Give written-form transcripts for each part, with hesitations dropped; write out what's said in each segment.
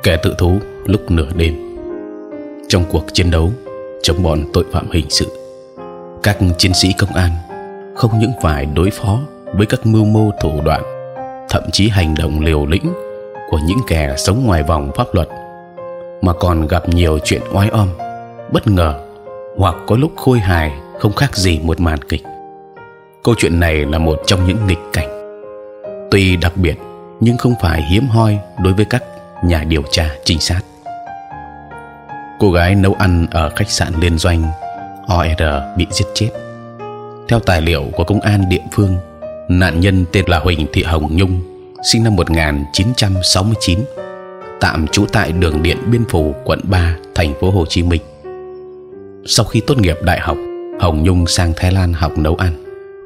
Kẻ tự thú lúc nửa đêm. Trong cuộc chiến đấu chống bọn tội phạm hình sự, các chiến sĩ công an không những phải đối phó với các mưu mô thủ đoạn, thậm chí hành động liều lĩnh của những kẻ sống ngoài vòng pháp luật, mà còn gặp nhiều chuyện oái oăm, bất ngờ hoặc có lúc khôi hài không khác gì một màn kịch. Câu chuyện này là một trong những nghịch cảnh, tuy đặc biệt nhưng không phải hiếm hoi đối với các nhà điều tra trinh sát. Cô gái nấu ăn ở khách sạn liên doanh OR bị giết chết. Theo tài liệu của công an địa phương, nạn nhân tên là Huỳnh Thị Hồng Nhung, sinh năm 1969, tạm trú tại đường Điện Biên Phủ, quận 3, thành phố Hồ Chí Minh. Sau khi tốt nghiệp đại học, Hồng Nhung sang Thái Lan học nấu ăn.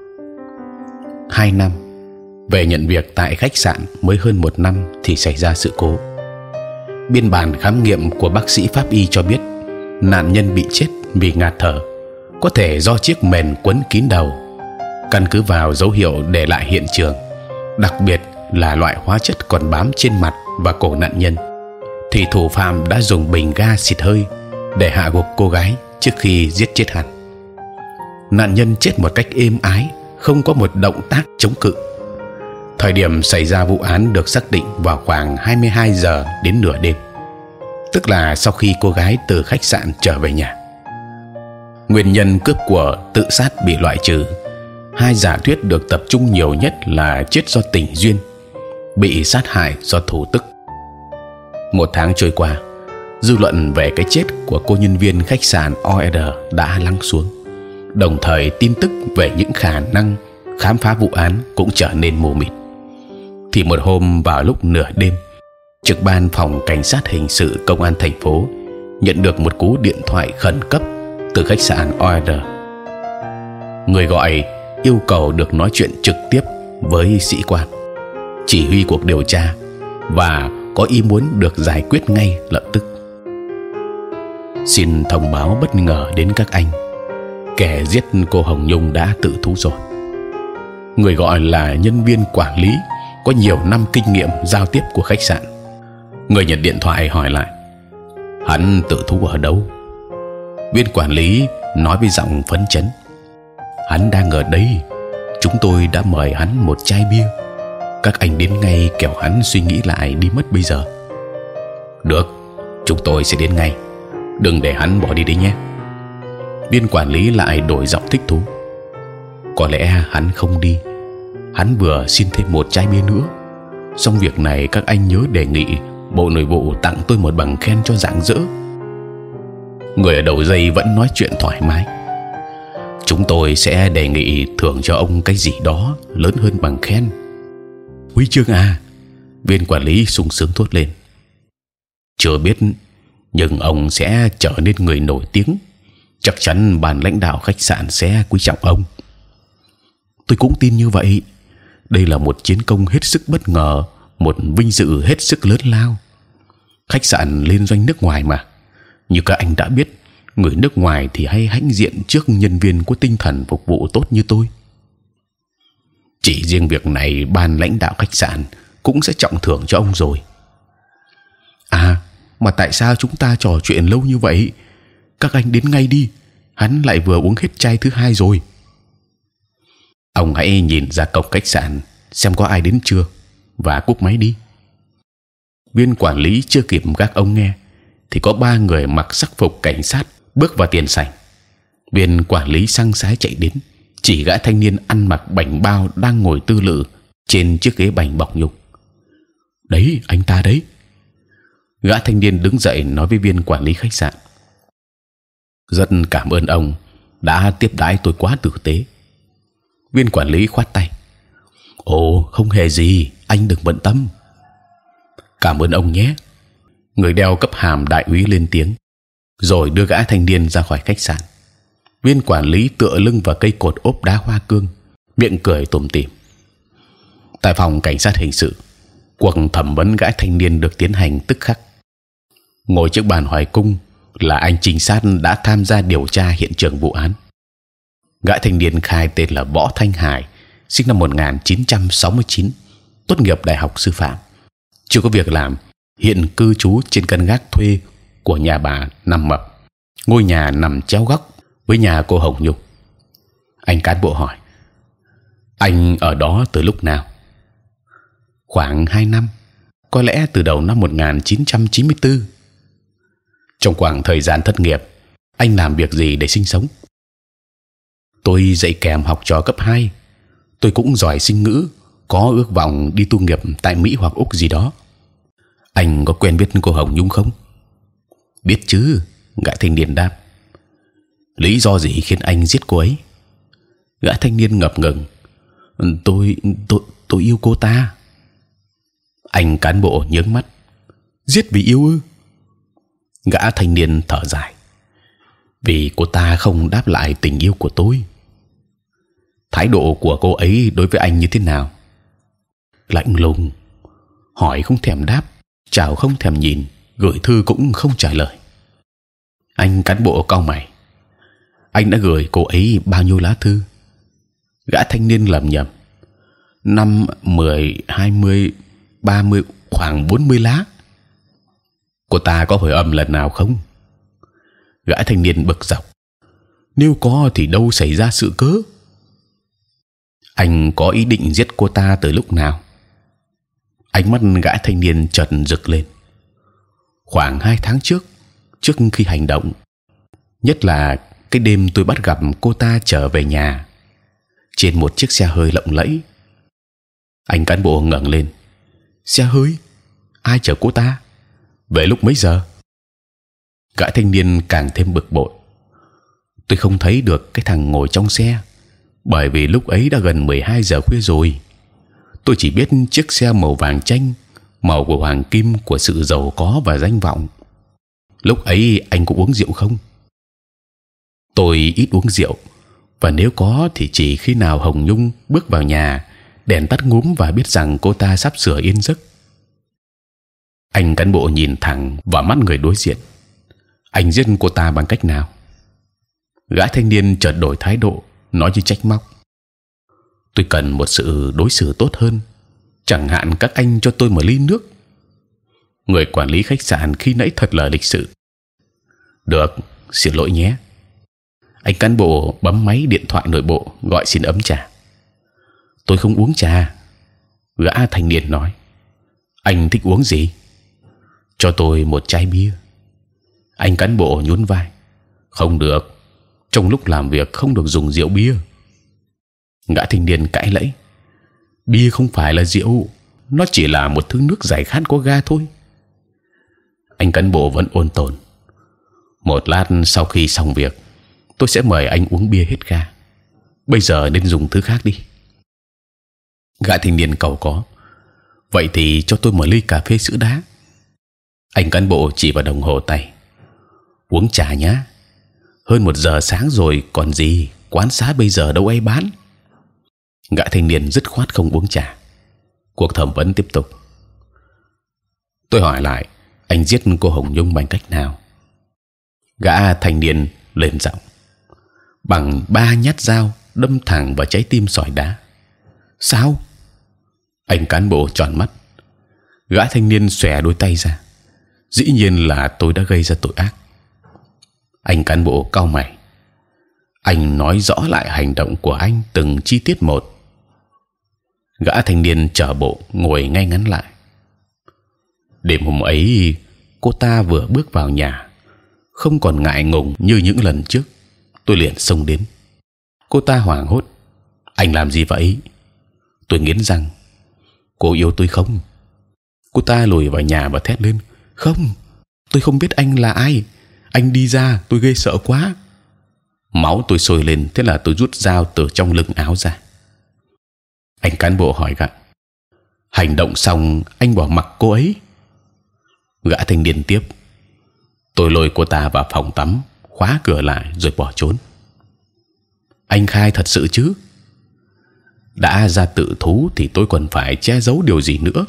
2 năm về nhận việc tại khách sạn mới hơn 1 năm thì xảy ra sự cố. Biên bản khám nghiệm của bác sĩ pháp y cho biết nạn nhân bị chết vì ngạt thở, có thể do chiếc mền quấn kín đầu. Căn cứ vào dấu hiệu để lại hiện trường, đặc biệt là loại hóa chất còn bám trên mặt và cổ nạn nhân, thì thủ phạm đã dùng bình ga xịt hơi để hạ gục cô gái trước khi giết chết hắn. Nạn nhân chết một cách êm ái, không có một động tác chống cự. Thời điểm xảy ra vụ án được xác định vào khoảng 22 giờ đến nửa đêm, tức là sau khi cô gái từ khách sạn trở về nhà. Nguyên nhân cướp của tự sát bị loại trừ. 2 giả thuyết được tập trung nhiều nhất là chết do tình duyên, bị sát hại do thủ tức. 1 tháng trôi qua, dư luận về cái chết của cô nhân viên khách sạn OR đã lắng xuống, đồng thời tin tức về những khả năng khám phá vụ án cũng trở nên mù mịt. Thì một hôm vào lúc nửa đêm, trực ban phòng cảnh sát hình sự công an thành phố nhận được một cú điện thoại khẩn cấp từ khách sạn OR. Người gọi yêu cầu được nói chuyện trực tiếp với sĩ quan chỉ huy cuộc điều tra và có ý muốn được giải quyết ngay lập tức. Xin thông báo bất ngờ đến các anh, kẻ giết cô Hồng Nhung đã tự thú rồi. Người gọi là nhân viên quản lý có nhiều năm kinh nghiệm giao tiếp của khách sạn. Người nhận điện thoại hỏi lại: hắn tự thú ở đâu? Viên quản lý nói với giọng phấn chấn: hắn đang ở đây. Chúng tôi đã mời hắn một chai bia. Các anh đến ngay kẻo hắn suy nghĩ lại đi mất bây giờ. Được, chúng tôi sẽ đến ngay. Đừng để hắn bỏ đi đấy nhé. Viên quản lý lại đổi giọng thích thú: có lẽ hắn không đi. Hắn vừa xin thêm một chai bia nữa. Xong việc này các anh nhớ đề nghị Bộ Nội vụ tặng tôi một bằng khen cho rạng rỡ. Người ở đầu dây vẫn nói chuyện thoải mái: chúng tôi sẽ đề nghị thưởng cho ông cái gì đó lớn hơn bằng khen. Huy chương à? Viên quản lý sung sướng thốt lên. Chưa biết, nhưng ông sẽ trở nên người nổi tiếng. Chắc chắn ban lãnh đạo khách sạn sẽ quý trọng ông. Tôi cũng tin như vậy. Đây là một chiến công hết sức bất ngờ, một vinh dự hết sức lớn lao. Khách sạn liên doanh nước ngoài mà, như các anh đã biết, người nước ngoài thì hay hãnh diện trước nhân viên có tinh thần phục vụ tốt như tôi. Chỉ riêng việc này, ban lãnh đạo khách sạn cũng sẽ trọng thưởng cho ông rồi. À, mà tại sao chúng ta trò chuyện lâu như vậy? Các anh đến ngay đi. Hắn lại vừa uống hết chai thứ 2 rồi. Ông hãy nhìn ra cổng khách sạn xem có ai đến chưa và cúp máy đi. Viên quản lý chưa kịp các ông nghe thì có 3 người mặc sắc phục cảnh sát bước vào tiền sảnh. Viên quản lý săng sái chạy đến, chỉ gã thanh niên ăn mặc bảnh bao đang ngồi tư lự trên chiếc ghế bành bọc nhung. Đấy, anh ta đấy. Gã thanh niên đứng dậy nói với viên quản lý khách sạn: rất cảm ơn ông đã tiếp đãi tôi quá tử tế. Viên quản lý khoát tay: ồ, không hề gì, anh đừng bận tâm. Cảm ơn ông nhé. Người đeo cấp hàm đại úy lên tiếng, rồi đưa gã thanh niên ra khỏi khách sạn. Viên quản lý tựa lưng vào cây cột ốp đá hoa cương, miệng cười tủm tỉm. Tại phòng cảnh sát hình sự, cuộc thẩm vấn gã thanh niên được tiến hành tức khắc. Ngồi trước bàn hỏi cung là anh trinh sát đã tham gia điều tra hiện trường vụ án. Gã thanh niên khai tên là Võ Thanh Hải, sinh năm 1969, tốt nghiệp đại học sư phạm, chưa có việc làm hiện cư trú trên căn gác thuê của nhà bà Năm Mập. Ngôi nhà nằm chéo góc với nhà cô Hồng Nhung. Anh cán bộ hỏi: anh ở đó từ lúc nào? Khoảng 2 năm, có lẽ từ đầu năm 1994. Trong khoảng thời gian thất nghiệp, anh làm việc gì để sinh sống? Tôi dạy kèm học trò cấp 2. Tôi cũng giỏi sinh ngữ, có ước vọng đi tu nghiệp tại Mỹ hoặc Úc gì đó. Anh có quen biết cô Hồng Nhung không? Biết chứ, gã thanh niên đáp. Lý do gì khiến anh giết cô ấy? Gã thanh niên ngập ngừng. Tôi yêu cô ta. Anh cán bộ nhướng mắt. Giết vì yêu ư? Gã thanh niên thở dài. Vì cô ta không đáp lại tình yêu của tôi. Thái độ của cô ấy đối với anh như thế nào? Lạnh lùng, hỏi không thèm đáp, chào không thèm nhìn, gửi thư cũng không trả lời. Anh cán bộ cau mày. Anh đã gửi cô ấy bao nhiêu lá thư? Gã thanh niên lẩm nhẩm. 5, 10, 20, 30, khoảng 40 lá. Cô ta có hồi âm lần nào không? Gã thanh niên bực dọc. Nếu có thì đâu xảy ra sự cớ? Anh có ý định giết cô ta từ lúc nào? Ánh mắt gã thanh niên chợt rực lên. Khoảng 2 tháng trước khi hành động, nhất là cái đêm tôi bắt gặp cô ta trở về nhà trên một chiếc xe hơi lộng lẫy. Anh cán bộ ngẩng lên. Xe hơi? Ai chở cô ta? Về lúc mấy giờ? Gã thanh niên càng thêm bực bội. Tôi không thấy được cái thằng ngồi trong xe, bởi vì lúc ấy đã gần 12 giờ khuya rồi. Tôi chỉ biết chiếc xe màu vàng chanh, màu của hoàng kim của sự giàu có và danh vọng. Lúc ấy anh có uống rượu không? Tôi ít uống rượu, và nếu có thì chỉ khi nào Hồng Nhung bước vào nhà, đèn tắt ngúm và biết rằng cô ta sắp sửa yên giấc. Anh cán bộ nhìn thẳng vào mắt người đối diện. Anh giết cô ta bằng cách nào? Gã thanh niên chợt đổi thái độ, nói như trách móc. Tôi cần một sự đối xử tốt hơn, chẳng hạn các anh cho tôi một ly nước. Người quản lý khách sạn khi nãy thật là lịch sự. Được, xin lỗi nhé. Anh cán bộ bấm máy điện thoại nội bộ gọi xin ấm trà. Tôi không uống trà. Gã thanh niên nói. Anh thích uống gì? Cho tôi một chai bia. Anh cán bộ nhún vai. Không được, trong lúc làm việc không được dùng rượu bia. Gã thanh niên cãi lẫy. Bia không phải là rượu, nó chỉ là một thứ nước giải khát có ga thôi. Anh cán bộ vẫn ôn tồn. Một lát sau khi xong việc, tôi sẽ mời anh uống bia hết ga. Bây giờ nên dùng thứ khác đi. Gã thanh niên cầu có. Vậy thì cho tôi một ly cà phê sữa đá. Anh cán bộ chỉ vào đồng hồ tay. Uống trà nhá. Hơn 1 giờ sáng rồi còn gì, quán xá bây giờ đâu ai bán. Gã thanh niên dứt khoát không uống trà. Cuộc thẩm vấn tiếp tục. Tôi hỏi lại, anh giết cô Hồng Nhung bằng cách nào? Gã thanh niên lên giọng. Bằng 3 nhát dao đâm thẳng vào trái tim sỏi đá. Sao? Anh cán bộ tròn mắt. Gã thanh niên xòe đôi tay ra. Dĩ nhiên là tôi đã gây ra tội ác. Anh cán bộ cau mày. Anh nói rõ lại hành động của anh từng chi tiết một. Gã thanh niên chở bộ ngồi ngay ngắn lại. Đêm hôm ấy, cô ta vừa bước vào nhà, không còn ngại ngùng như những lần trước. Tôi liền xông đến. Cô ta hoảng hốt. Anh làm gì vậy? Tôi nghiến răng. Cô yêu tôi không? Cô ta lùi vào nhà và thét lên. Không, tôi không biết anh là ai. Anh đi ra, tôi ghê sợ quá. Máu tôi sôi lên, thế là tôi rút dao từ trong lưng áo ra. Anh cán bộ hỏi gã. Hành động xong anh bỏ mặc cô ấy? Gã thanh niên tiếp. Tôi lôi cô ta vào phòng tắm, khóa cửa lại rồi bỏ trốn. Anh khai thật sự chứ? Đã ra tự thú thì tôi còn phải che giấu điều gì nữa?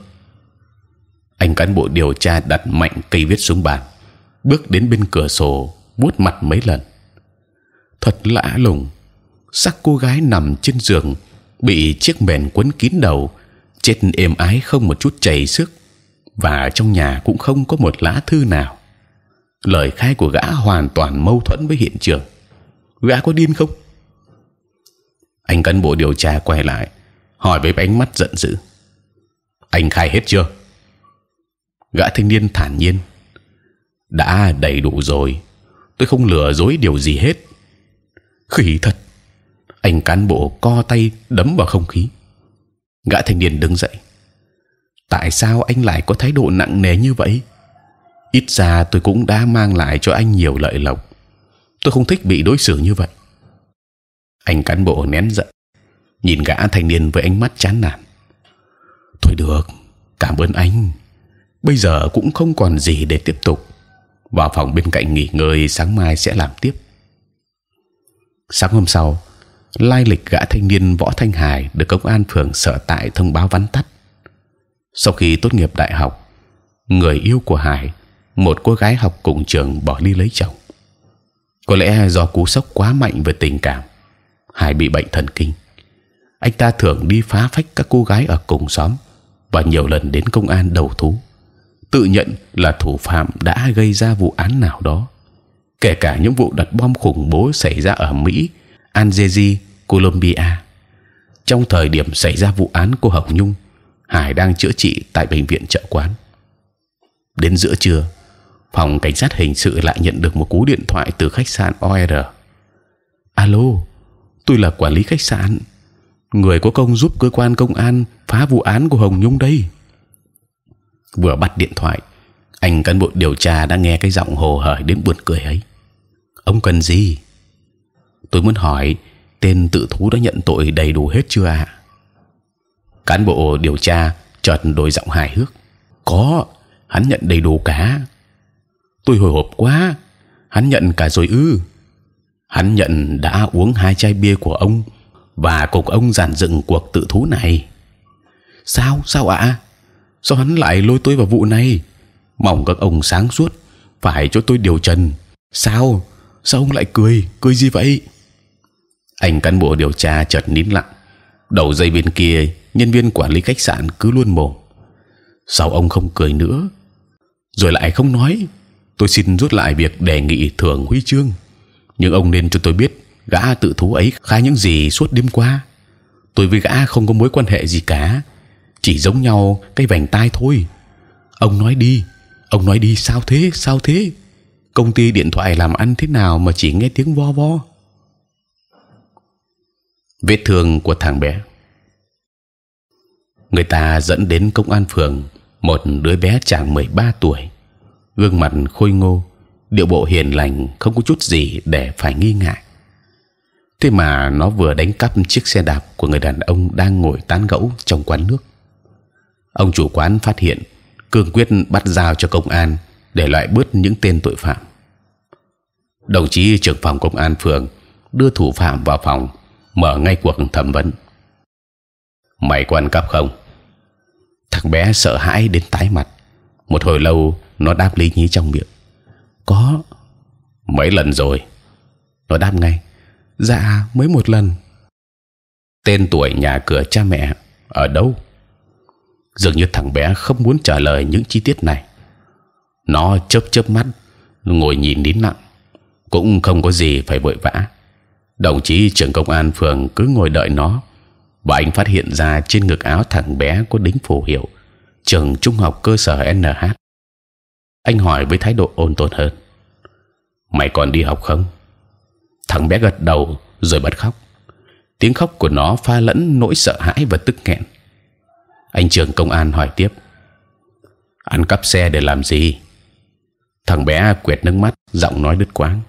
Anh cán bộ điều tra đặt mạnh cây viết xuống bàn, bước đến bên cửa sổ, vuốt mặt mấy lần. Thật lạ lùng, xác cô gái nằm trên giường, bị chiếc mền quấn kín đầu, chết êm ái không một chút chảy xước, và trong nhà cũng không có một lá thư nào. Lời khai của gã hoàn toàn mâu thuẫn với hiện trường. Gã có điên không? Anh cán bộ điều tra quay lại hỏi với ánh mắt giận dữ: anh khai hết chưa? Gã thanh niên thản nhiên: đã đầy đủ rồi, tôi không lừa dối điều gì hết. Khỉ thật! Anh cán bộ co tay đấm vào không khí. Gã thanh niên đứng dậy: tại sao anh lại có thái độ nặng nề như vậy? Ít ra tôi cũng đã mang lại cho anh nhiều lợi lộc. Tôi không thích bị đối xử như vậy. Anh cán bộ nén giận, nhìn gã thanh niên với ánh mắt chán nản. Thôi được, cảm ơn anh. Bây giờ cũng không còn gì để tiếp tục. Vào phòng bên cạnh nghỉ ngơi, sáng mai sẽ làm tiếp. Sáng hôm sau, lai lịch gã thanh niên Võ Thanh Hải được công an phường Sở Tại thông báo vắn tắt. Sau khi tốt nghiệp đại học, người yêu của Hải, một cô gái học cùng trường, bỏ đi lấy chồng. Có lẽ do cú sốc quá mạnh về tình cảm, Hải bị bệnh thần kinh. Anh ta thường đi phá phách các cô gái ở cùng xóm và nhiều lần đến công an đầu thú, tự nhận là thủ phạm đã gây ra vụ án nào đó, kể cả những vụ đặt bom khủng bố xảy ra ở Mỹ, Algeria, Colombia. Trong thời điểm xảy ra vụ án cô Hồng Nhung, Hải đang chữa trị tại bệnh viện Chợ Quán. Đến giữa trưa, phòng cảnh sát hình sự lại nhận được một cú điện thoại từ khách sạn OR. Alo, tôi là quản lý khách sạn, người có công giúp cơ quan công an phá vụ án của Hồng Nhung đây. Vừa bắt điện thoại, anh cán bộ điều tra đã nghe cái giọng hồ hởi đến buồn cười ấy. Ông cần gì? Tôi muốn hỏi tên tự thú đã nhận tội đầy đủ hết chưa ạ? Cán bộ điều tra chợt đổi giọng hài hước. Có, hắn nhận đầy đủ cả. Tôi hồi hộp quá. Hắn nhận cả rồi ư? Hắn nhận đã uống 2 chai bia của ông và cùng ông dàn dựng cuộc tự thú này. Sao ạ? Sao hắn lại lôi tôi vào vụ này? Mong các ông sáng suốt phải cho tôi điều trần. Sao ông lại cười gì vậy? Anh cán bộ điều tra chợt nín lặng. Đầu dây bên kia, nhân viên quản lý khách sạn cứ luôn mồm. Sao ông không cười nữa? Rồi lại không nói. Tôi xin rút lại việc đề nghị thưởng huy chương. Nhưng ông nên cho tôi biết gã tự thú ấy khai những gì suốt đêm qua. Tôi với gã không có mối quan hệ gì cả, chỉ giống nhau cái vành tai thôi. Ông nói đi, sao thế? Công ty điện thoại làm ăn thế nào mà chỉ nghe tiếng vo vo? Vết thương của thằng bé. Người ta dẫn đến công an phường một đứa bé chàng 13 tuổi, gương mặt khôi ngô, điệu bộ hiền lành, không có chút gì để phải nghi ngại. Thế mà nó vừa đánh cắp chiếc xe đạp của người đàn ông đang ngồi tán gẫu trong quán nước. Ông chủ quán phát hiện, cương quyết bắt giao cho công an để loại bớt những tên tội phạm. Đồng chí trưởng phòng công an phường đưa thủ phạm vào phòng, mở ngay cuộc thẩm vấn. Mày có ăn cắp không? Thằng bé sợ hãi đến tái mặt. Một hồi lâu nó đáp lý nhí trong miệng. Có. Mấy lần rồi? Nó đáp ngay. Dạ, mới một lần. Tên tuổi, nhà cửa, cha mẹ ở đâu? Dường như thằng bé không muốn trả lời những chi tiết này. Nó chớp mắt, ngồi nhìn nín lặng, cũng không có gì phải vội vã. Đồng chí trưởng công an phường cứ ngồi đợi nó, và anh phát hiện ra trên ngực áo thằng bé có đính phù hiệu trường trung học cơ sở NH. Anh hỏi với thái độ ôn tồn hơn. Mày còn đi học không? Thằng bé gật đầu rồi bật khóc. Tiếng khóc của nó pha lẫn nỗi sợ hãi và tức nghẹn. Anh trưởng công an hỏi tiếp. Ăn cắp xe để làm gì? Thằng bé quẹt nước mắt, giọng nói đứt quãng.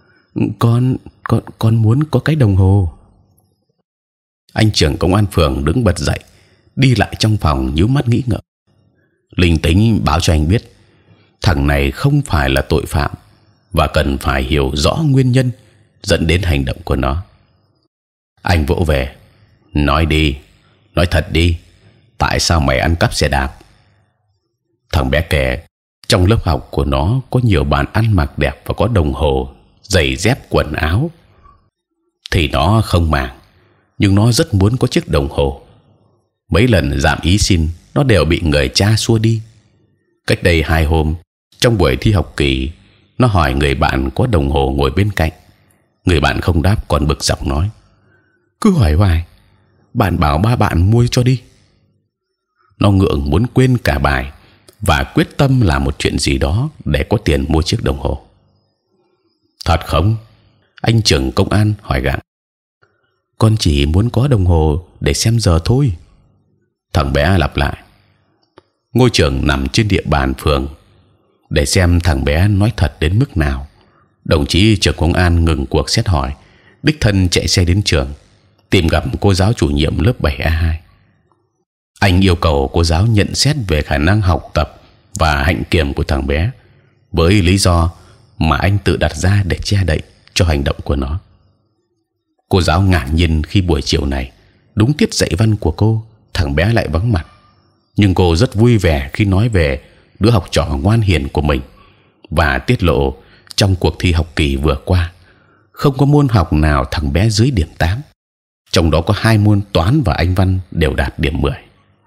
Con muốn có cái đồng hồ. Anh trưởng công an phường đứng bật dậy, đi lại trong phòng nhíu mắt nghĩ ngợi. Linh tính báo cho anh biết thằng này không phải là tội phạm và cần phải hiểu rõ nguyên nhân dẫn đến hành động của nó. Anh vỗ về, nói đi, nói thật đi, tại sao mày ăn cắp xe đạp? Thằng bé kể trong lớp học của nó có nhiều bạn ăn mặc đẹp và có đồng hồ, giày dép, quần áo, thì nó không màng, nhưng nó rất muốn có chiếc đồng hồ. Mấy lần dạm ý xin, nó đều bị người cha xua đi. Cách đây 2 hôm, trong buổi thi học kỳ, nó hỏi người bạn có đồng hồ ngồi bên cạnh. Người bạn không đáp, còn bực dọc nói: cứ hỏi hoài, bạn bảo ba bạn mua cho đi. Nó ngượng muốn quên cả bài và quyết tâm làm một chuyện gì đó để có tiền mua chiếc đồng hồ. Thật không? Anh trưởng công an hỏi gặng. Con chỉ muốn có đồng hồ để xem giờ thôi. Thằng bé lặp lại. Ngôi trường nằm trên địa bàn phường. Để xem thằng bé nói thật đến mức nào, đồng chí trưởng công an ngừng cuộc xét hỏi, đích thân chạy xe đến trường, tìm gặp cô giáo chủ nhiệm lớp 7A2. Anh yêu cầu cô giáo nhận xét về khả năng học tập và hạnh kiểm của thằng bé, với lý do mà anh tự đặt ra để che đậy cho hành động của nó. Cô giáo ngạc nhiên khi buổi chiều này, đúng tiết dạy văn của cô, thằng bé lại vắng mặt. Nhưng cô rất vui vẻ khi nói về đứa học trò ngoan hiền của mình và tiết lộ trong cuộc thi học kỳ vừa qua, không có môn học nào thằng bé dưới điểm 8, trong đó có 2 môn toán và anh văn đều đạt điểm 10.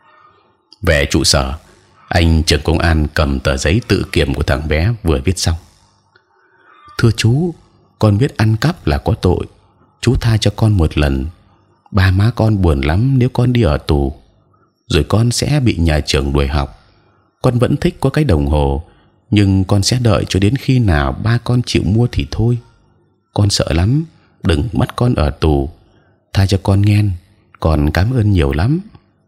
Về trụ sở, anh trưởng công an cầm tờ giấy tự kiểm của thằng bé vừa viết xong. Thưa chú, con biết ăn cắp là có tội, chú tha cho con một lần. Ba má con buồn lắm nếu con đi ở tù, rồi con sẽ bị nhà trường đuổi học. Con vẫn thích có cái đồng hồ, nhưng con sẽ đợi cho đến khi nào ba con chịu mua thì thôi. Con sợ lắm, đừng bắt con ở tù. Tha cho con nghe, con cảm ơn nhiều lắm.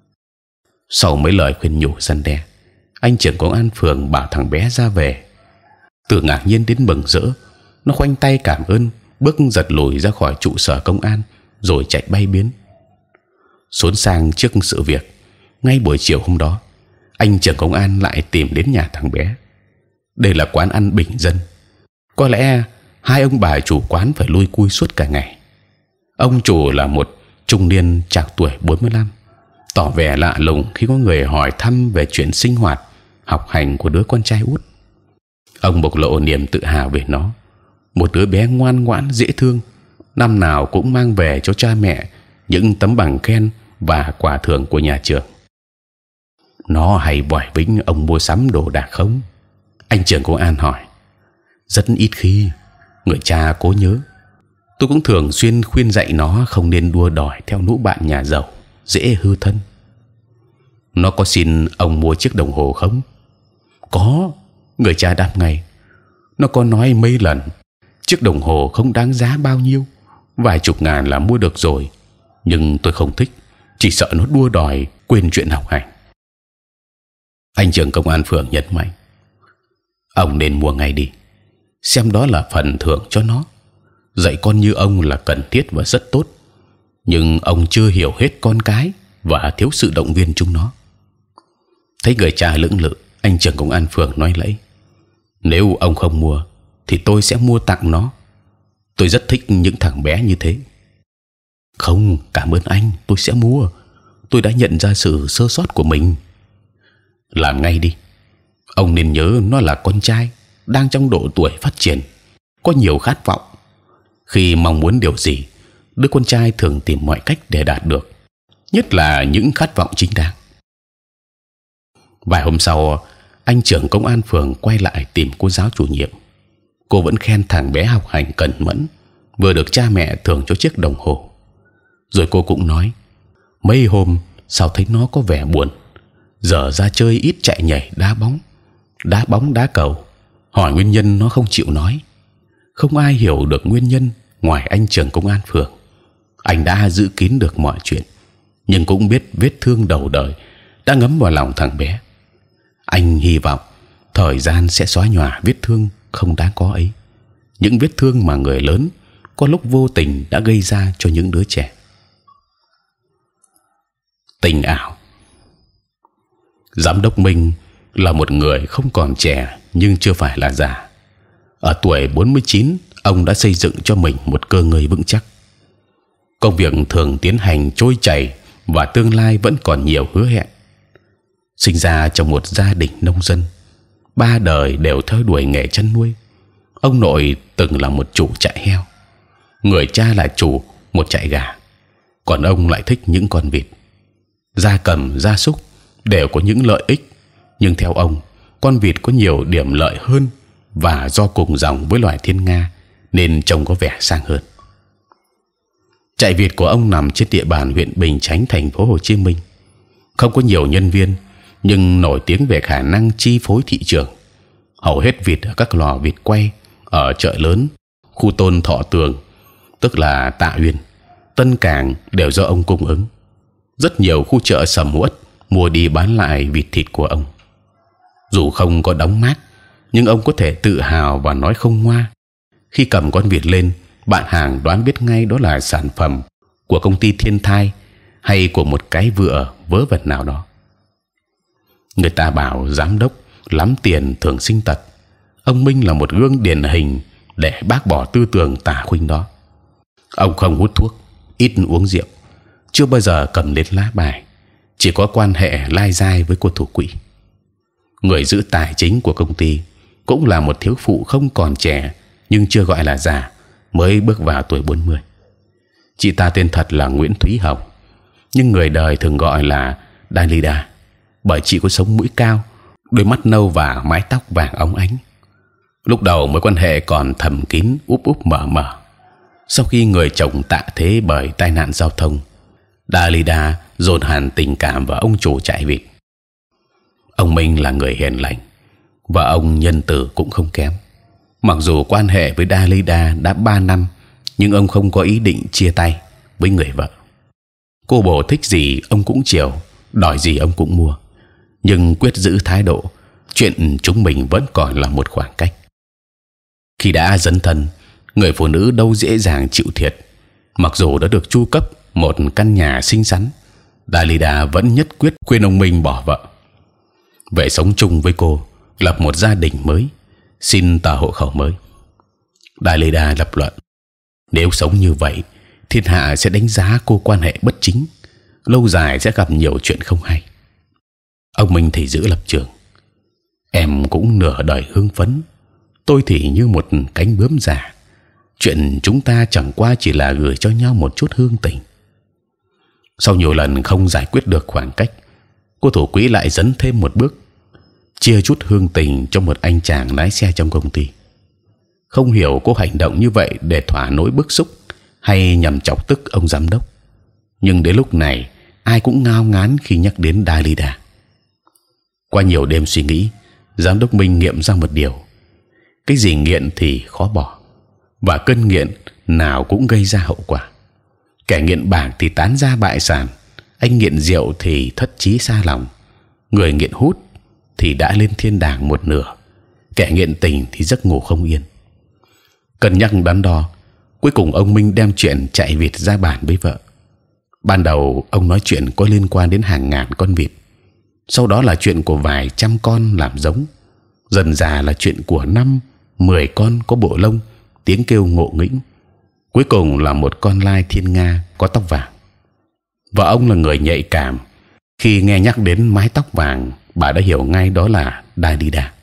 Sau mấy lời khuyên nhủ răn đe, anh trưởng công an phường bảo thằng bé ra về. Từ ngạc nhiên đến mừng rỡ, nó khoanh tay cảm ơn, bước giật lùi ra khỏi trụ sở công an, rồi chạy bay biến. Xốn sang trước sự việc, ngay buổi chiều hôm đó, anh trưởng công an lại tìm đến nhà thằng bé. Đây là quán ăn bình dân, có lẽ 2 ông bà chủ quán phải lui cui suốt cả ngày. Ông chủ là một trung niên trạc tuổi 45, tỏ vẻ lạ lùng khi có người hỏi thăm về chuyện sinh hoạt, học hành của đứa con trai út. Ông bộc lộ niềm tự hào về nó, một đứa bé ngoan ngoãn dễ thương, năm nào cũng mang về cho cha mẹ những tấm bằng khen và quà thưởng của nhà trường. Nó hay bỏi vĩnh ông mua sắm đồ đạc không? Anh trưởng công an hỏi. Rất ít khi, người cha cố nhớ. Tôi cũng thường xuyên khuyên dạy nó không nên đua đòi theo lũ bạn nhà giàu, dễ hư thân. Nó có xin ông mua chiếc đồng hồ không? Có, người cha đáp ngay. Nó có nói mấy lần chiếc đồng hồ không đáng giá bao nhiêu, vài chục ngàn là mua được rồi. Nhưng tôi không thích, chỉ sợ nó đua đòi quên chuyện học hành. Anh trưởng công an phường nhấn mạnh, ông nên mua ngay đi, xem đó là phần thưởng cho nó. Dạy con như ông là cần thiết và rất tốt, nhưng ông chưa hiểu hết con cái và thiếu sự động viên chúng nó. Thấy người cha lưỡng lự, anh trưởng công an phường nói lẫy: nếu ông không mua, thì tôi sẽ mua tặng nó. Tôi rất thích những thằng bé như thế. Không, cảm ơn anh, tôi sẽ mua. Tôi đã nhận ra sự sơ sót của mình. Làm ngay đi. Ông nên nhớ nó là con trai, đang trong độ tuổi phát triển, có nhiều khát vọng. Khi mong muốn điều gì, đứa con trai thường tìm mọi cách để đạt được, nhất là những khát vọng chính đáng. Vài hôm sau, anh trưởng công an phường quay lại tìm cô giáo chủ nhiệm. Cô vẫn khen thằng bé học hành cẩn mẫn, vừa được cha mẹ thưởng cho chiếc đồng hồ. Rồi cô cũng nói, mấy hôm sao thấy nó có vẻ buồn, giờ ra chơi ít chạy nhảy, đá bóng, đá cầu. Hỏi nguyên nhân nó không chịu nói. Không ai hiểu được nguyên nhân ngoài anh trưởng công an phường. Anh đã giữ kín được mọi chuyện, nhưng cũng biết vết thương đầu đời đã ngấm vào lòng thằng bé. Anh hy vọng thời gian sẽ xóa nhòa vết thương không đáng có ấy, những vết thương mà người lớn có lúc vô tình đã gây ra cho những đứa trẻ. Tình ảo. Giám đốc Minh là một người không còn trẻ nhưng chưa phải là già. Ở tuổi 49, ông đã xây dựng cho mình một cơ ngơi vững chắc. Công việc thường tiến hành trôi chảy và tương lai vẫn còn nhiều hứa hẹn. Sinh ra trong một gia đình nông dân, 3 đời đều theo đuổi nghề chăn nuôi. Ông nội từng là một chủ trại heo, người cha là chủ một trại gà, còn ông lại thích những con vịt. Gia cầm, gia súc đều có những lợi ích, nhưng theo ông, con vịt có nhiều điểm lợi hơn và do cùng dòng với loài thiên nga nên trông có vẻ sang hơn. Trại vịt của ông nằm trên địa bàn huyện Bình Chánh, thành phố Hồ Chí Minh, không có nhiều nhân viên nhưng nổi tiếng về khả năng chi phối thị trường. Hầu hết vịt ở các lò vịt quay ở chợ lớn, khu Tôn Thọ Tường, tức là Tạ Uyên, Tân Cảng đều do ông cung ứng. Rất nhiều khu chợ sầm uất mua đi bán lại vịt thịt của ông. Dù không có đóng mác, nhưng ông có thể tự hào và nói không ngoa. Khi cầm con vịt lên, bạn hàng đoán biết ngay đó là sản phẩm của công ty Thiên Thai hay của một cái vựa vớ vẩn nào đó. Người ta bảo giám đốc lắm tiền thường sinh tật. Ông Minh là một gương điển hình để bác bỏ tư tưởng tà khuynh đó. Ông không hút thuốc, ít uống rượu, chưa bao giờ cầm đến lá bài, chỉ có quan hệ lai dai với cô thủ quỹ. Người giữ tài chính của công ty cũng là một thiếu phụ không còn trẻ nhưng chưa gọi là già, mới bước vào tuổi 40. Chị ta tên thật là Nguyễn Thúy Hồng, nhưng người đời thường gọi là Dalida, bởi chị có sống mũi cao, đôi mắt nâu và mái tóc vàng óng ánh. Lúc đầu mối quan hệ còn thầm kín, úp úp mở mở. Sau khi người chồng tạ thế bởi tai nạn giao thông, Dalida dồn hẳn tình cảm vào ông chủ trại vịt. Ông Minh là người hiền lành và ông nhân từ cũng không kém. Mặc dù quan hệ với Dalida đã 3 năm, nhưng ông không có ý định chia tay với người vợ. Cô bồ thích gì ông cũng chiều, đòi gì ông cũng mua, nhưng quyết giữ thái độ. Chuyện chúng mình vẫn còn là một khoảng cách. Khi đã dấn thân, người phụ nữ đâu dễ dàng chịu thiệt. Mặc dù đã được chu cấp một căn nhà xinh xắn, Dalida vẫn nhất quyết khuyên ông Minh bỏ vợ về sống chung với cô, lập một gia đình mới, xin tờ hộ khẩu mới. Dalida lập luận: nếu sống như vậy, thiên hạ sẽ đánh giá cô quan hệ bất chính, lâu dài sẽ gặp nhiều chuyện không hay. Ông Minh thì giữ lập trường: em cũng nửa đời hưng phấn, tôi thì như một cánh bướm già. Chuyện chúng ta chẳng qua chỉ là gửi cho nhau một chút hương tình. Sau nhiều lần không giải quyết được khoảng cách, cô thủ quỹ lại dấn thêm một bước, chia chút hương tình cho một anh chàng lái xe trong công ty. Không hiểu cô hành động như vậy để thỏa nỗi bức xúc hay nhằm chọc tức ông giám đốc. Nhưng đến lúc này, ai cũng ngao ngán khi nhắc đến Dalida. Qua nhiều đêm suy nghĩ, giám đốc Minh nghiệm ra một điều: cái gì nghiện thì khó bỏ, và cơn nghiện nào cũng gây ra hậu quả. Kẻ nghiện bạc thì tán gia bại sản, anh nghiện rượu thì thất trí xa lòng, người nghiện hút thì đã lên thiên đàng một nửa, kẻ nghiện tình thì giấc ngủ không yên. Cân nhắc đắn đo, cuối cùng ông Minh đem chuyện chạy vịt ra bàn với vợ. Ban đầu ông nói chuyện có liên quan đến hàng ngàn con vịt, sau đó là chuyện của vài trăm con làm giống, dần dà là chuyện của 5-10 con có bộ lông, tiếng kêu ngộ nghĩnh, cuối cùng là một con lai thiên nga có tóc vàng. Và ông là người nhạy cảm, khi nghe nhắc đến mái tóc vàng, bà đã hiểu ngay đó là Dalida.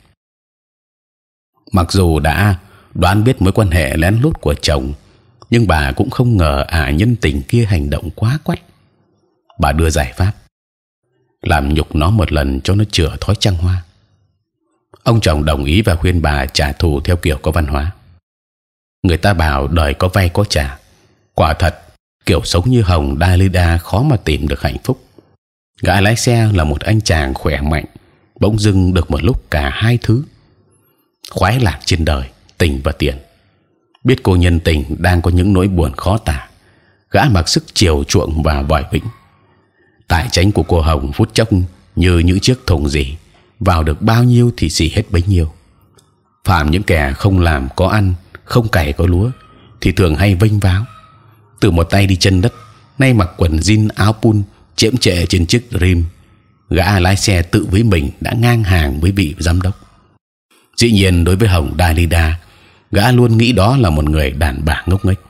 Mặc dù đã đoán biết mối quan hệ lén lút của chồng, nhưng bà cũng không ngờ nhân tình kia hành động quá quắt. Bà đưa giải pháp: làm nhục nó một lần cho nó chữa thói trăng hoa. Ông chồng đồng ý và khuyên bà trả thù theo kiểu có văn hóa. Người ta bảo đời có vay có trả. Quả thật, kiểu sống như Hồng, Dalida khó mà tìm được hạnh phúc. Gã lái xe là một anh chàng khỏe mạnh, bỗng dưng được một lúc cả hai thứ: khoái lạc trên đời, tình và tiền. Biết cô nhân tình đang có những nỗi buồn khó tả, gã mặc sức chiều chuộng và vòi vĩnh. Tài chánh của cô Hồng phút chốc như những chiếc thùng rỉ, vào được bao nhiêu thì xì hết bấy nhiêu. Phạm những kẻ không làm có ăn, không cày có lúa, thì thường hay vênh váo. Từ một tay đi chân đất, nay mặc quần jean áo pun chễm chệ trên chiếc Dream, gã lái xe tự với mình đã ngang hàng với vị giám đốc. Dĩ nhiên đối với Hồng Dalida, gã luôn nghĩ đó là một người đàn bà ngốc nghếch.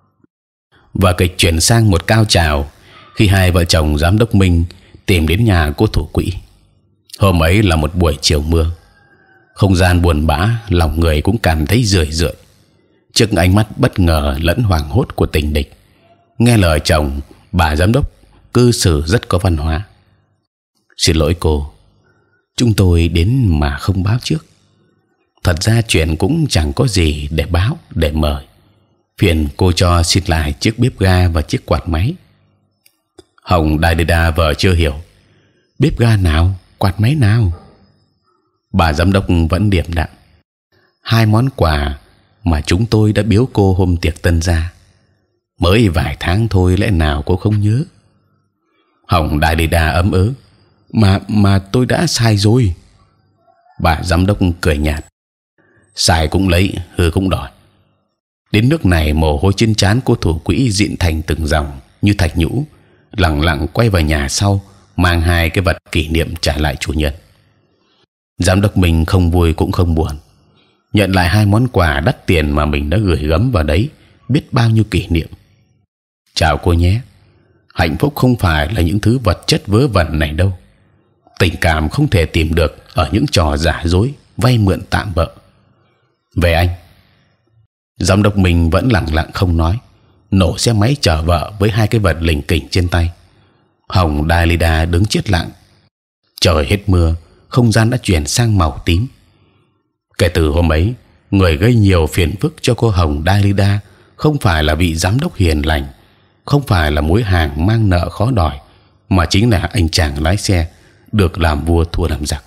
Và kịch chuyển sang một cao trào khi hai vợ chồng giám đốc Minh tìm đến nhà cô thủ quỹ. Hôm ấy là một buổi chiều mưa, không gian buồn bã, lòng người cũng cảm thấy rười rượi trước ánh mắt bất ngờ lẫn hoảng hốt của tình địch. Nghe lời chồng, bà giám đốc cư xử rất có văn hóa. Xin lỗi cô, Chúng tôi đến mà không báo trước. Thật ra chuyện cũng chẳng có gì để báo để mời. Phiền cô cho xin lại chiếc bếp ga và chiếc quạt máy. Hồng Dalida vợ chưa hiểu. Bếp ga nào, quạt máy nào? Bà giám đốc vẫn điềm đạm. 2 món quà mà chúng tôi đã biếu cô hôm tiệc tân gia. Mới vài tháng thôi, lẽ nào cô không nhớ? Hồng Dalida ấm ớ. Mà tôi đã sai rồi. Bà giám đốc cười nhạt. Sai cũng lấy, hư cũng đòi. Đến nước này, mồ hôi trên trán cô thủ quỹ diện thành từng dòng như thạch nhũ, lẳng lặng quay vào nhà sau, mang 2 cái vật kỷ niệm trả lại chủ nhân. Giám đốc mình không vui cũng không buồn, nhận lại 2 món quà đắt tiền mà mình đã gửi gắm vào đấy biết bao nhiêu kỷ niệm. Chào cô nhé. Hạnh phúc không phải là những thứ vật chất vớ vẩn này đâu. Tình cảm không thể tìm được ở những trò giả dối, vay mượn tạm bợ. Về anh. Giám đốc mình vẫn lẳng lặng không nói, nổ xe máy chở vợ với 2 cái vật lỉnh kỉnh trên tay. Hồng Dalida đứng chết lặng. Trời hết mưa, không gian đã chuyển sang màu tím. Kể từ hôm ấy, người gây nhiều phiền phức cho cô Hồng Dalida không phải là vị giám đốc hiền lành, không phải là mối hàng mang nợ khó đòi, mà chính là anh chàng lái xe được làm vua thua làm giặc.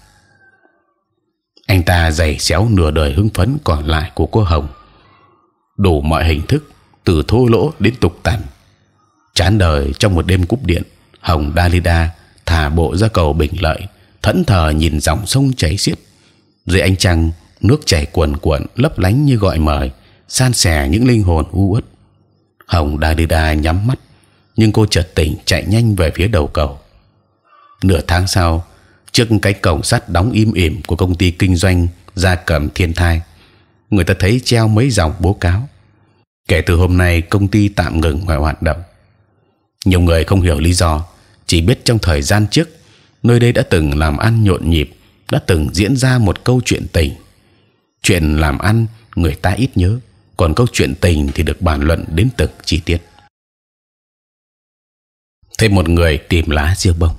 Anh ta giày xéo nửa đời hưng phấn còn lại của cô Hồng, đủ mọi hình thức, từ thô lỗ đến tục tằn. Chán đời trong một đêm cúp điện, Hồng Dalida thả bộ ra cầu Bình Lợi, thẫn thờ nhìn dòng sông chảy xiết. Dưới ánh trăng, nước chảy cuồn cuộn lấp lánh như gọi mời, san sẻ những linh hồn u uất. Hồng Dalida nhắm mắt, nhưng cô chợt tỉnh, chạy nhanh về phía đầu cầu. Nửa tháng sau, trước cái cổng sắt đóng im ỉm của công ty kinh doanh gia cầm Thiên Thai, người ta thấy treo mấy dòng bố cáo: kể từ hôm nay công ty tạm ngừng mọi hoạt động. Nhiều người không hiểu lý do, chỉ biết trong thời gian trước nơi đây đã từng làm ăn nhộn nhịp, đã từng diễn ra một câu chuyện tình. Chuyện làm ăn người ta ít nhớ, còn câu chuyện tình thì được bàn luận đến từng chi tiết. Thêm một người tìm lá diêu bông.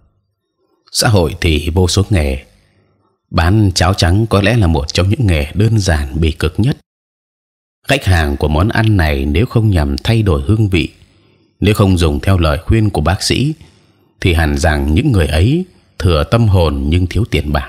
Xã hội thì vô số nghề, bán cháo trắng có lẽ là một trong những nghề đơn giản bỉ cực nhất. Khách hàng của món ăn này nếu không nhằm thay đổi hương vị, nếu không dùng theo lời khuyên của bác sĩ, thì hẳn rằng những người ấy thừa tâm hồn nhưng thiếu tiền bạc.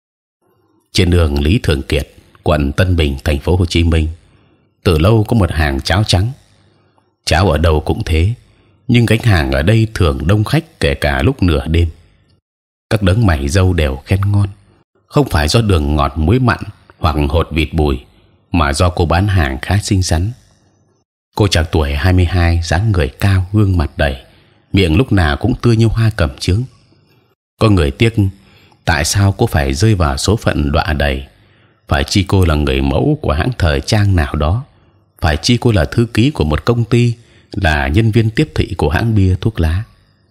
Trên đường Lý Thường Kiệt, quận Tân Bình, thành phố Hồ Chí Minh, từ lâu có một hàng cháo trắng. Cháo ở đâu cũng thế, nhưng khách hàng ở đây thường đông khách, kể cả lúc nửa đêm. Các đấng mày râu đều khen ngon, không phải do đường ngọt muối mặn hoặc hột vịt bùi, mà do cô bán hàng khá xinh xắn. Cô chạc tuổi 22, dáng người cao, gương mặt đầy, miệng lúc nào cũng tươi như hoa cẩm chướng. Có người tiếc tại sao cô phải rơi vào số phận đọa đầy. Phải chi cô là người mẫu của hãng thời trang nào đó, phải chi cô là thư ký của một công ty, là nhân viên tiếp thị của hãng bia thuốc lá.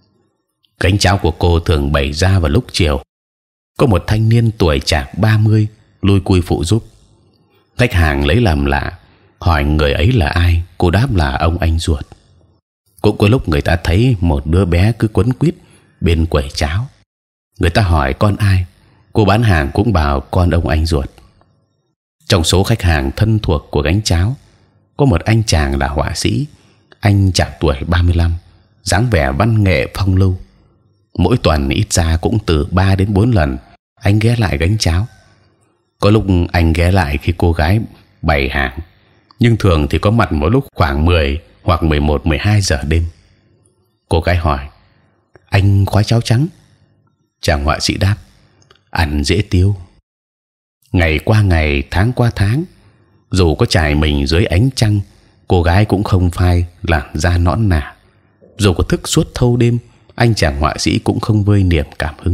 Gánh cháo của cô thường bày ra vào lúc chiều. Có một thanh niên tuổi chạc 30 lui cui phụ giúp. Khách hàng lấy làm lạ, hỏi người ấy là ai. Cô đáp là ông anh ruột. Cũng có lúc người ta thấy một đứa bé cứ quấn quýt bên quầy cháo. Người ta hỏi con ai, cô bán hàng cũng bảo con ông anh ruột. Trong số khách hàng thân thuộc của gánh cháo, có một anh chàng là họa sĩ. Anh chạc tuổi 35, dáng vẻ văn nghệ phong lưu. Mỗi tuần ít ra cũng từ 3 đến 4 lần anh ghé lại gánh cháo. Có lúc anh ghé lại khi cô gái bày hàng, nhưng thường thì có mặt mỗi lúc khoảng 10 hoặc 11, 12 giờ đêm. Cô gái hỏi: anh khoái cháo trắng? Chàng họa sĩ đáp: ăn dễ tiêu. Ngày qua ngày, tháng qua tháng, dù có trải mình dưới ánh trăng, cô gái cũng không phai làn da nõn nà. Dù có thức suốt thâu đêm, anh chàng họa sĩ cũng không vơi niềm cảm hứng.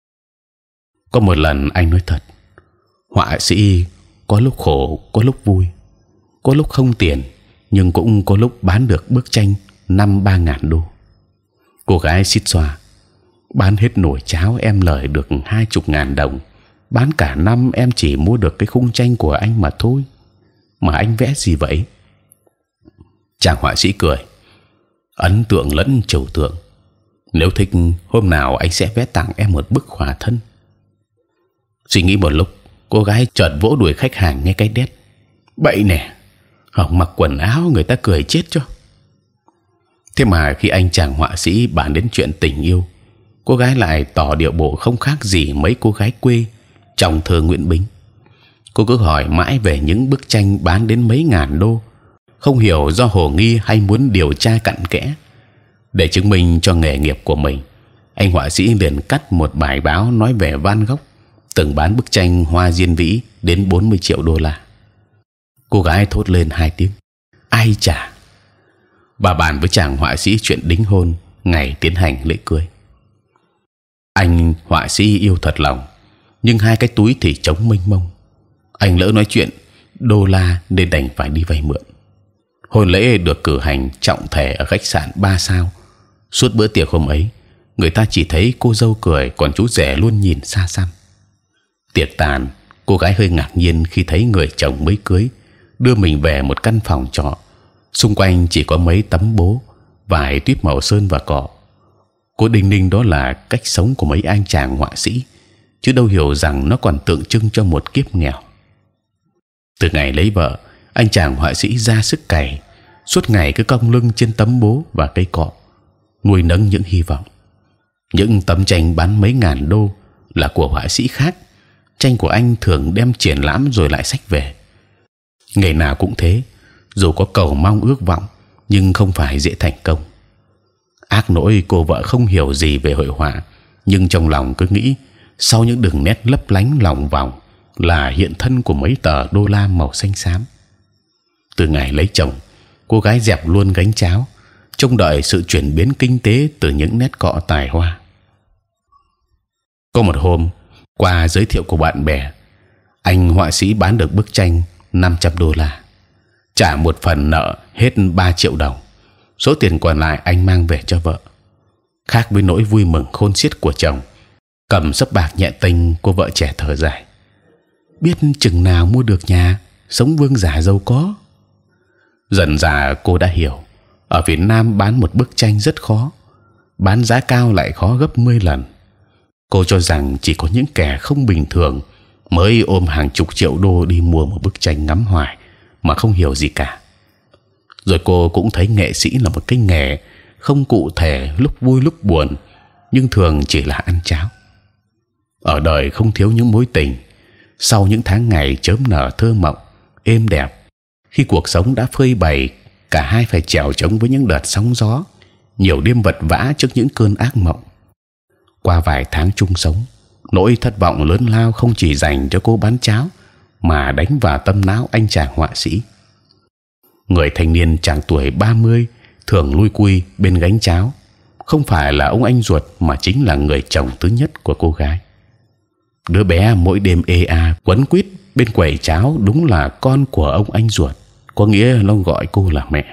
Có một lần anh nói thật: họa sĩ có lúc khổ, có lúc vui, có lúc không tiền, nhưng cũng có lúc bán được bức tranh 5-3 ngàn đô. Cô gái xít xoa: bán hết nồi cháo em lời được 20.000 đồng, bán cả năm em chỉ mua được cái khung tranh của anh mà thôi. Mà anh vẽ gì vậy? Chàng họa sĩ cười: ấn tượng lẫn trừu tượng. Nếu thích, hôm nào anh sẽ vẽ tặng em một bức khỏa thân. Suy nghĩ một lúc, cô gái chợt vỗ đùi khách hàng nghe cái đét: bậy nè, hỏng mặc quần áo người ta cười chết cho. Thế mà khi anh chàng họa sĩ bàn đến chuyện tình yêu, cô gái lại tỏ điệu bộ không khác gì mấy cô gái quê trong thơ Nguyễn Bính. Cô cứ hỏi mãi về những bức tranh bán đến mấy ngàn đô, không hiểu do hồ nghi hay muốn điều tra cặn kẽ. Để chứng minh cho nghề nghiệp của mình, anh họa sĩ liền cắt một bài báo nói về Van Gogh từng bán bức tranh Hoa Diên Vĩ đến 40 triệu đô la. Cô gái thốt lên 2 tiếng: ai chả. Bà bàn với chàng họa sĩ chuyện đính hôn ngày tiến hành lễ cưới. Anh họa sĩ yêu thật lòng, nhưng 2 cái túi thì trống mênh mông. Anh lỡ nói chuyện đô la nên đành phải đi vay mượn. Hôn lễ được cử hành trọng thể ở khách sạn 3 sao. Suốt bữa tiệc hôm ấy, người ta chỉ thấy cô dâu cười, còn chú rể luôn nhìn xa xăm. Tiệc tàn, cô gái hơi ngạc nhiên khi thấy người chồng mới cưới đưa mình về một căn phòng trọ. Xung quanh chỉ có mấy tấm bố, vài tuyết màu sơn và cỏ. Cô đinh ninh đó là cách sống của mấy anh chàng họa sĩ, chứ đâu hiểu rằng nó còn tượng trưng cho một kiếp nghèo. Từ ngày lấy vợ, anh chàng họa sĩ ra sức cày, suốt ngày cứ cong lưng trên tấm bố và cây cọ, nuôi nấng những hy vọng. Những tấm tranh bán mấy ngàn đô là của họa sĩ khác, tranh của anh thường đem triển lãm rồi lại xách về. Ngày nào cũng thế, dù có cầu mong ước vọng nhưng không phải dễ thành công. Ác nỗi cô vợ không hiểu gì về hội họa, nhưng trong lòng cứ nghĩ sau những đường nét lấp lánh lòng vòng là hiện thân của mấy tờ đô la màu xanh xám. Từ ngày lấy chồng, cô gái dẹp luôn gánh cháo, trông đợi sự chuyển biến kinh tế từ những nét cọ tài hoa. Có một hôm, qua giới thiệu của bạn bè, anh họa sĩ bán được bức tranh 500 đô la, trả một phần nợ hết 3 triệu đồng. Số tiền còn lại anh mang về cho vợ. Khác với nỗi vui mừng khôn xiết của chồng, cầm sấp bạc nhẹ tênh, cô vợ trẻ thở dài: biết chừng nào mua được nhà, sống vương giả giàu có. Dần dà cô đã hiểu, ở Việt Nam bán một bức tranh rất khó, bán giá cao lại khó gấp 10 lần. Cô cho rằng chỉ có những kẻ không bình thường mới ôm hàng chục triệu đô đi mua một bức tranh ngắm hoài mà không hiểu gì cả. Rồi cô cũng thấy nghệ sĩ là một cái nghề không cụ thể, lúc vui lúc buồn, nhưng thường chỉ là ăn cháo. Ở đời không thiếu những mối tình. Sau những tháng ngày chớm nở thơ mộng, êm đẹp, khi cuộc sống đã phơi bày, cả hai phải chèo chống với những đợt sóng gió, nhiều đêm vật vã trước những cơn ác mộng. Qua vài tháng chung sống, nỗi thất vọng lớn lao không chỉ dành cho cô bán cháo, mà đánh vào tâm não anh chàng họa sĩ. Người thanh niên chàng tuổi 30 thường lui cui bên gánh cháo, không phải là ông anh ruột mà chính là người chồng thứ nhất của cô gái. Đứa bé mỗi đêm ê a quấn quýt bên quầy cháo đúng là con của ông anh ruột, có nghĩa nó gọi cô là mẹ.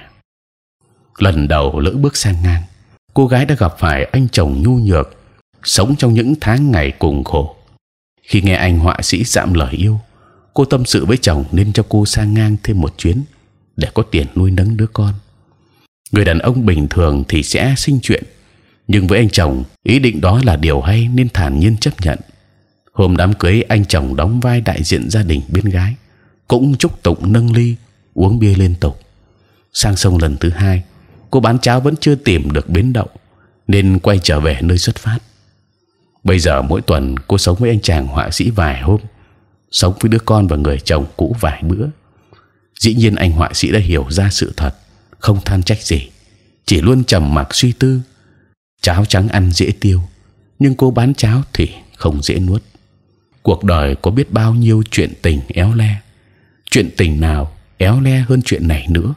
Lần đầu lỡ bước sang ngang, cô gái đã gặp phải anh chồng nhu nhược, sống trong những tháng ngày cùng khổ. Khi nghe anh họa sĩ dạm lời yêu, cô tâm sự với chồng nên cho cô sang ngang thêm một chuyến để có tiền nuôi nấng đứa con. Người đàn ông bình thường thì sẽ sinh chuyện, nhưng với anh chồng ý định đó là điều hay nên thản nhiên chấp nhận. Hôm đám cưới, anh chồng đóng vai đại diện gia đình bên gái, cũng chúc tụng nâng ly uống bia liên tục. Sang sông lần thứ 2, cô bán cháo vẫn chưa tìm được bến đậu nên quay trở về nơi xuất phát. Bây giờ mỗi tuần cô sống với anh chàng họa sĩ vài hôm, sống với đứa con và người chồng cũ vài bữa. Dĩ nhiên anh họa sĩ đã hiểu ra sự thật, không than trách gì, chỉ luôn trầm mặc suy tư. Cháo trắng ăn dễ tiêu, nhưng cô bán cháo thì không dễ nuốt. Cuộc đời có biết bao nhiêu chuyện tình éo le, chuyện tình nào éo le hơn chuyện này nữa?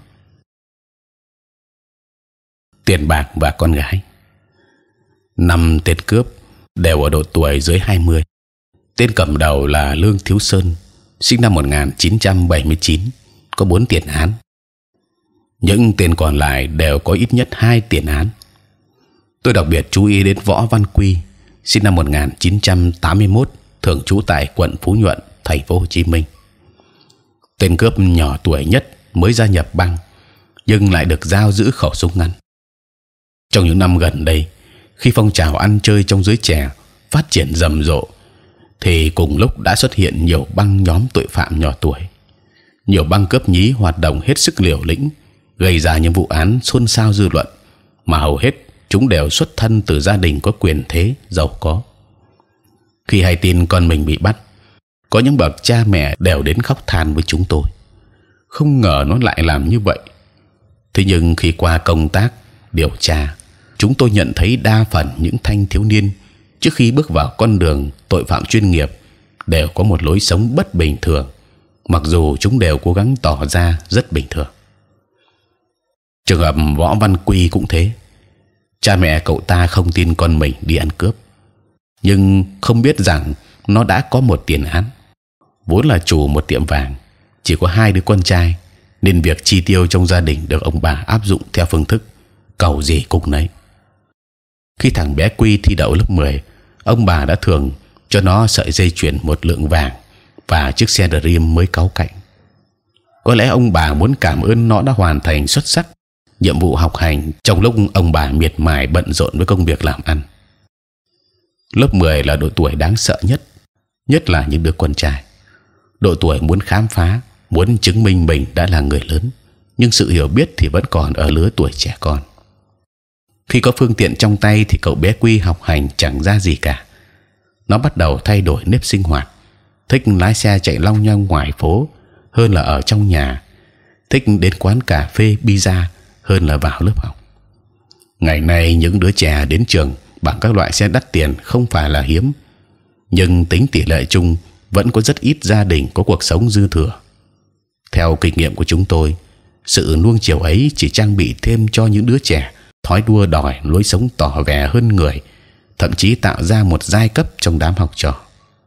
Tiền bạc và con gái. 5 tên cướp đều ở độ tuổi dưới 20. Tên cầm đầu là Lương Thiếu Sơn, sinh năm 1979, có 4 tiền án. Những tên còn lại đều có ít nhất 2 tiền án. Tôi đặc biệt chú ý đến Võ Văn Quy, sinh năm 1981, thường trú tại quận Phú Nhuận, thành phố Hồ Chí Minh. Tên cướp nhỏ tuổi nhất, mới gia nhập băng, nhưng lại được giao giữ khẩu súng ngắn. Trong những năm gần đây, khi phong trào ăn chơi trong giới trẻ phát triển rầm rộ, thì cùng lúc đã xuất hiện nhiều băng nhóm tội phạm nhỏ tuổi, nhiều băng cướp nhí hoạt động hết sức liều lĩnh, gây ra những vụ án xôn xao dư luận, mà hầu hết chúng đều xuất thân từ gia đình có quyền thế giàu có. Khi hay tin con mình bị bắt, có những bậc cha mẹ đều đến khóc than với chúng tôi. Không ngờ nó lại làm như vậy. Thế nhưng khi qua công tác điều tra, chúng tôi nhận thấy đa phần những thanh thiếu niên trước khi bước vào con đường tội phạm chuyên nghiệp đều có một lối sống bất bình thường, mặc dù chúng đều cố gắng tỏ ra rất bình thường. Trường hợp Võ Văn Quy cũng thế. Cha mẹ cậu ta không tin con mình đi ăn cướp, nhưng không biết rằng nó đã có một tiền án. Vốn là chủ một tiệm vàng, chỉ có 2 đứa con trai, nên việc chi tiêu trong gia đình được ông bà áp dụng theo phương thức cầu gì cũng nấy. Khi thằng bé Quy thi đậu lớp 10, ông bà đã thường cho nó sợi dây chuyền 1 lượng vàng và chiếc xe Dream mới cáu cạnh. Có lẽ ông bà muốn cảm ơn nó đã hoàn thành xuất sắc nhiệm vụ học hành trong lúc ông bà miệt mài bận rộn với công việc làm ăn. Lớp 10 là độ tuổi đáng sợ nhất, nhất là những đứa con trai. Độ tuổi muốn khám phá, muốn chứng minh mình đã là người lớn, nhưng sự hiểu biết thì vẫn còn ở lứa tuổi trẻ con. Khi có phương tiện trong tay thì cậu bé Quy học hành chẳng ra gì cả. Nó bắt đầu thay đổi nếp sinh hoạt, thích lái xe chạy long nhong ngoài phố hơn là ở trong nhà, thích đến quán cà phê pizza hơn là vào lớp học. Ngày nay những đứa trẻ đến trường bằng các loại xe đắt tiền không phải là hiếm, nhưng tính tỷ lệ chung vẫn có rất ít gia đình có cuộc sống dư thừa. Theo kinh nghiệm của chúng tôi, sự nuông chiều ấy chỉ trang bị thêm cho những đứa trẻ thói đua đòi, lối sống tỏ vẻ hơn người, thậm chí tạo ra một giai cấp trong đám học trò.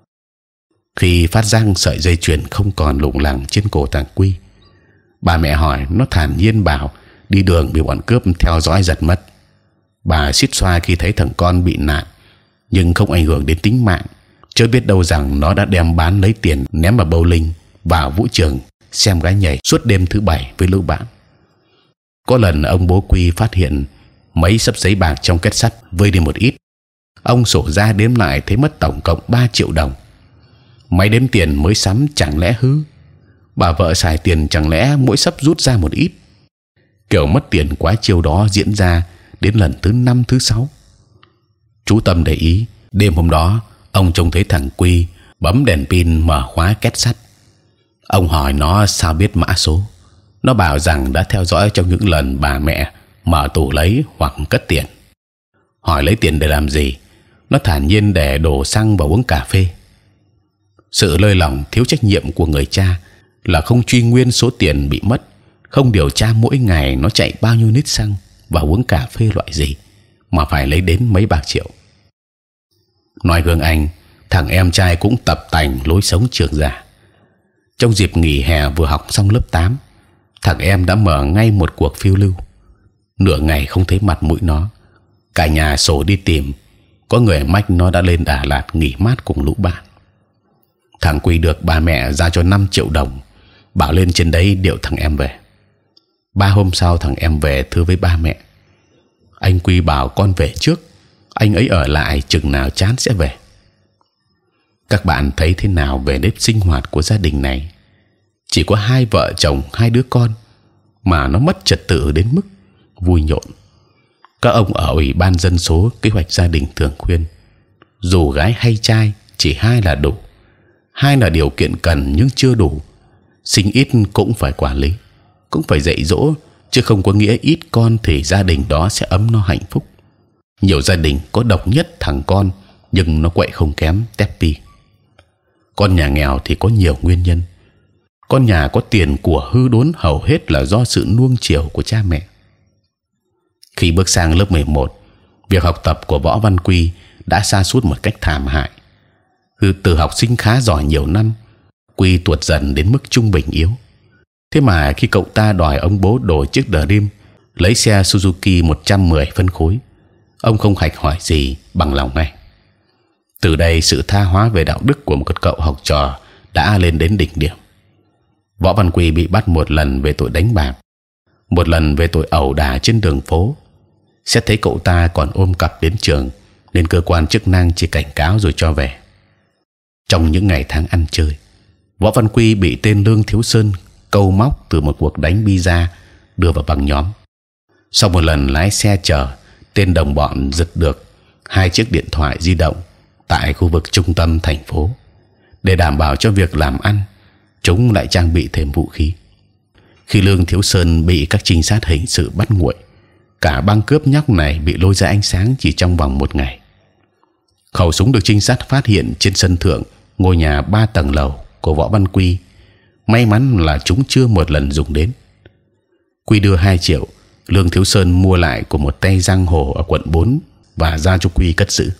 Khi phát giác sợi dây chuyền không còn lủng lẳng trên cổ thằng Quy, bà mẹ hỏi, nó thản nhiên bảo đi đường bị bọn cướp theo dõi giật mất. Bà suýt xoa khi thấy thằng con bị nạn, nhưng không ảnh hưởng đến tính mạng. Chưa biết đâu rằng nó đã đem bán lấy tiền ném vào bowling, vào vũ trường xem gái nhảy suốt đêm thứ Bảy với lũ bạn. Có lần ông bố Quy phát hiện mấy xấp giấy bạc trong két sắt, vơi đi một ít. Ông sổ ra đếm lại thấy mất tổng cộng 3 triệu đồng. Máy đếm tiền mới sắm chẳng lẽ hư? Bà vợ xài tiền chẳng lẽ mỗi xấp rút ra một ít? Kiểu mất tiền quái chiêu đó diễn ra đến lần thứ 5 thứ 6. Chú Tâm để ý, đêm hôm đó ông trông thấy thằng Quy bấm đèn pin mở khóa két sắt. Ông hỏi nó sao biết mã số. Nó bảo rằng đã theo dõi trong những lần bà mẹ mở tủ lấy hoặc cất tiền. Hỏi lấy tiền để làm gì, nó thản nhiên để đổ xăng vào uống cà phê. Sự lơi lỏng thiếu trách nhiệm của người cha là không truy nguyên số tiền bị mất, không điều tra mỗi ngày nó chạy bao nhiêu lít xăng và uống cà phê loại gì, mà phải lấy đến mấy bạc triệu. Nói gương anh, thằng em trai cũng tập tành lối sống trường giả. Trong dịp nghỉ hè vừa học xong lớp 8, thằng em đã mở ngay một cuộc phiêu lưu. Nửa ngày không thấy mặt mũi nó, cả nhà sổ đi tìm. Có người mách nó đã lên Đà Lạt nghỉ mát cùng lũ bạn. Thằng Quy được bà mẹ ra cho 5 triệu đồng, bảo lên trên đấy điệu thằng em về. 3 hôm sau thằng em về thưa với ba mẹ: anh Quy bảo con về trước, anh ấy ở lại chừng nào chán sẽ về. Các bạn thấy thế nào về nếp sinh hoạt của gia đình này? Chỉ có 2 vợ chồng 2 đứa con mà nó mất trật tự đến mức vui nhộn. Các ông ở ủy ban dân số kế hoạch gia đình thường khuyên dù gái hay trai chỉ 2 là đủ. 2 là điều kiện cần nhưng chưa đủ. Sinh ít cũng phải quản lý, cũng phải dạy dỗ, chứ không có nghĩa ít con thì gia đình đó sẽ ấm no hạnh phúc. Nhiều gia đình có độc nhất thằng con nhưng nó quậy không kém tép pi. Con nhà nghèo thì có nhiều nguyên nhân. Con nhà có tiền của hư đốn hầu hết là do sự nuông chiều của cha mẹ. Khi bước sang lớp 11, việc học tập của Võ Văn Quy đã sa sút một cách thảm hại. Từ học sinh khá giỏi nhiều năm, Quy tuột dần đến mức trung bình yếu. Thế mà khi cậu ta đòi ông bố đổi chiếc Dream, lấy xe Suzuki 110 phân khối, ông không hạch hỏi gì, bằng lòng ngay. Từ đây sự tha hóa về đạo đức của một cậu học trò đã lên đến đỉnh điểm. Võ Văn Quy bị bắt một lần về tội đánh bạc, một lần về tội ẩu đả trên đường phố. Xét thấy cậu ta còn ôm cặp đến trường, nên cơ quan chức năng chỉ cảnh cáo rồi cho về. Trong những ngày tháng ăn chơi, Võ Văn Quy bị tên Lương Thiếu Sơn câu móc từ một cuộc đánh bi-a đưa vào băng nhóm. Sau một lần lái xe chở, tên đồng bọn giật được 2 chiếc điện thoại di động tại khu vực trung tâm thành phố. Để đảm bảo cho việc làm ăn, chúng lại trang bị thêm vũ khí. Khi Lương Thiếu Sơn bị các trinh sát hình sự bắt nguội, cả băng cướp nhóc này bị lôi ra ánh sáng chỉ trong vòng 1 ngày. Khẩu súng được trinh sát phát hiện trên sân thượng ngôi nhà 3 tầng lầu của Võ Văn Quy. May mắn là chúng chưa một lần dùng đến. Quy đưa 2 triệu, Lương Thiếu Sơn mua lại của một tay giang hồ ở quận 4 và giao cho Quy cất giữ.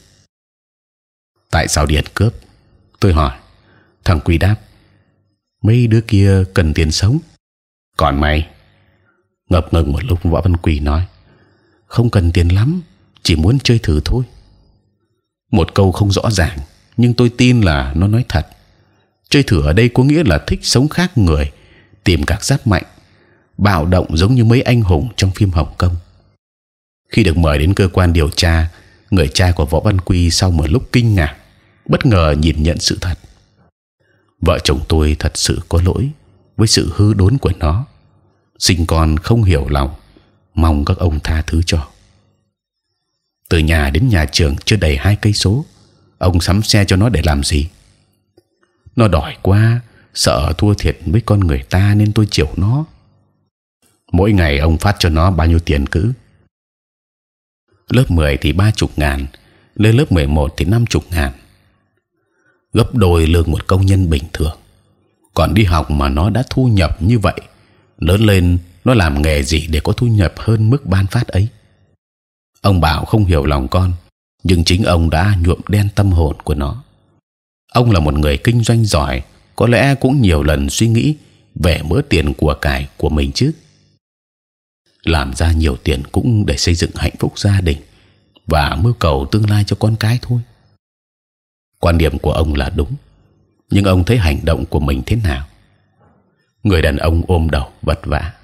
Tại sao điện cướp? Tôi hỏi. Thằng Quy đáp: mấy đứa kia cần tiền sống, còn mày? Ngập ngừng một lúc, Võ Văn Quy nói: không cần tiền lắm, chỉ muốn chơi thử thôi. Một câu không rõ ràng, nhưng tôi tin là nó nói thật. Chơi thử ở đây có nghĩa là thích sống khác người, tìm cảm giác mạnh, bạo động giống như mấy anh hùng trong phim Hồng Kông. Khi được mời đến cơ quan điều tra, người cha của Võ Văn Quy sau một lúc kinh ngạc, bất ngờ nhìn nhận sự thật. Vợ chồng tôi thật sự có lỗi với sự hư đốn của nó. Sinh con không hiểu lòng, mong các ông tha thứ cho. Từ nhà đến nhà trường chưa đầy 2 cây số, ông sắm xe cho nó để làm gì? Nó đòi quá, sợ thua thiệt với con người ta nên tôi chiều nó. Mỗi ngày ông phát cho nó bao nhiêu tiền cữ? Lớp 10 thì 30.000, lên lớp 11 thì 50.000, gấp đôi lương một công nhân bình thường. Còn đi học mà nó đã thu nhập như vậy, lớn lên nó làm nghề gì để có thu nhập hơn mức ban phát ấy? Ông bảo không hiểu lòng con, nhưng chính ông đã nhuộm đen tâm hồn của nó. Ông là một người kinh doanh giỏi, có lẽ cũng nhiều lần suy nghĩ về mớ tiền của cải của mình chứ. Làm ra nhiều tiền cũng để xây dựng hạnh phúc gia đình và mưu cầu tương lai cho con cái thôi. Quan điểm của ông là đúng, nhưng ông thấy hành động của mình thế nào? Người đàn ông ôm đầu vật vã.